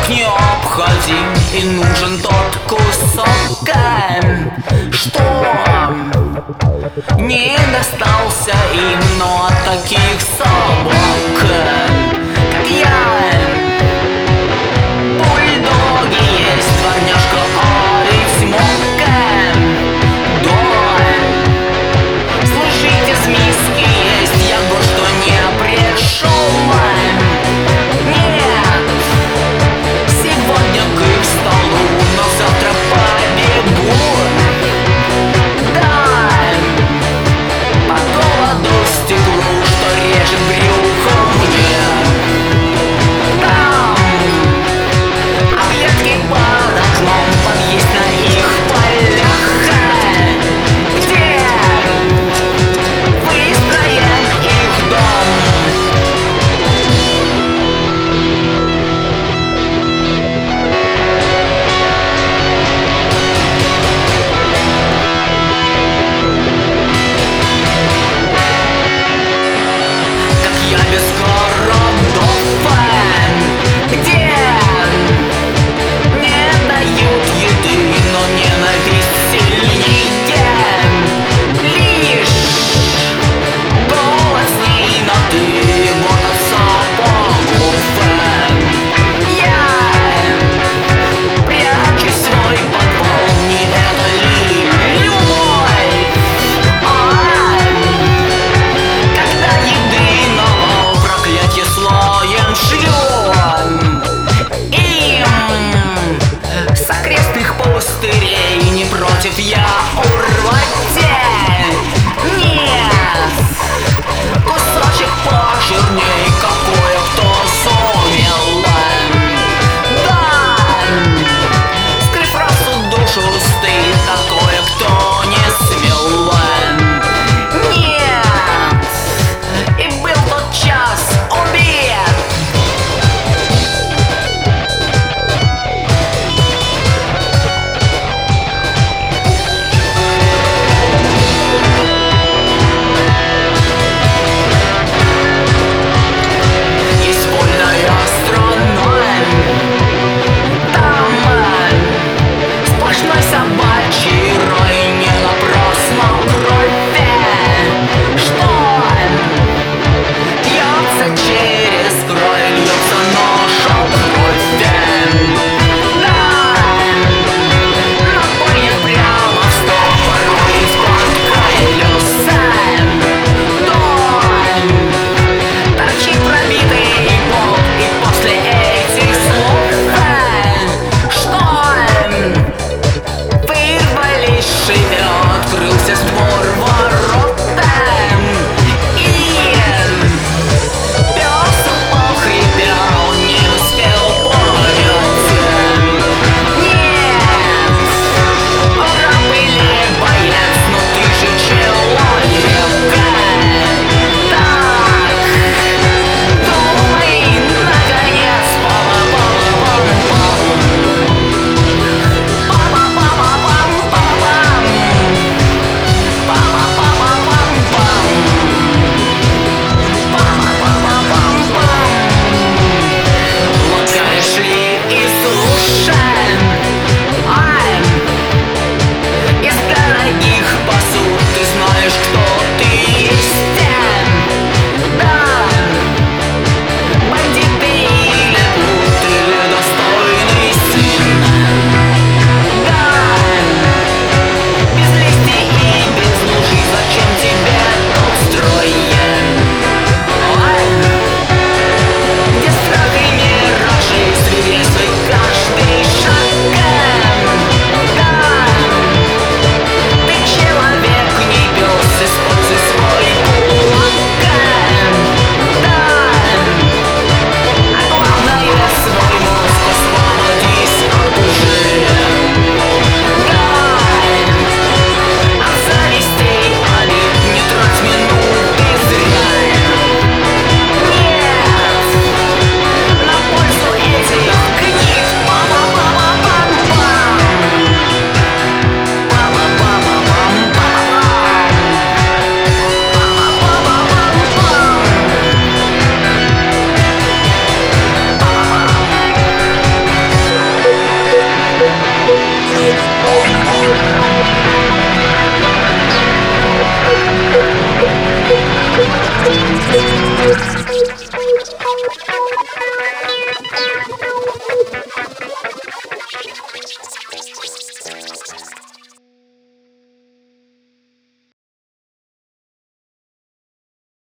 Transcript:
необходим и нужен тот кусок, что не достался им, но от таких собак, как я. Бульдоги есть, дворняжка арифмока. Да, слушайте, с миски есть, я кое-что не пришел. Нет, сегодня к их столу, но завтра побегу. Да, по голоду стеклу, что режет брюхо мне. Там объедки под окном, подъезд на их полях, где выстроен их дом. Как я без городов, где не дают еды, но ненависть сильнее. Лишь голос с ней на «ты», вот от сапогов. Я прячу свой подвал, не это ли любовь? Когда еды навал, проклятье слоем шьем им с окрестных пустырей, не против я.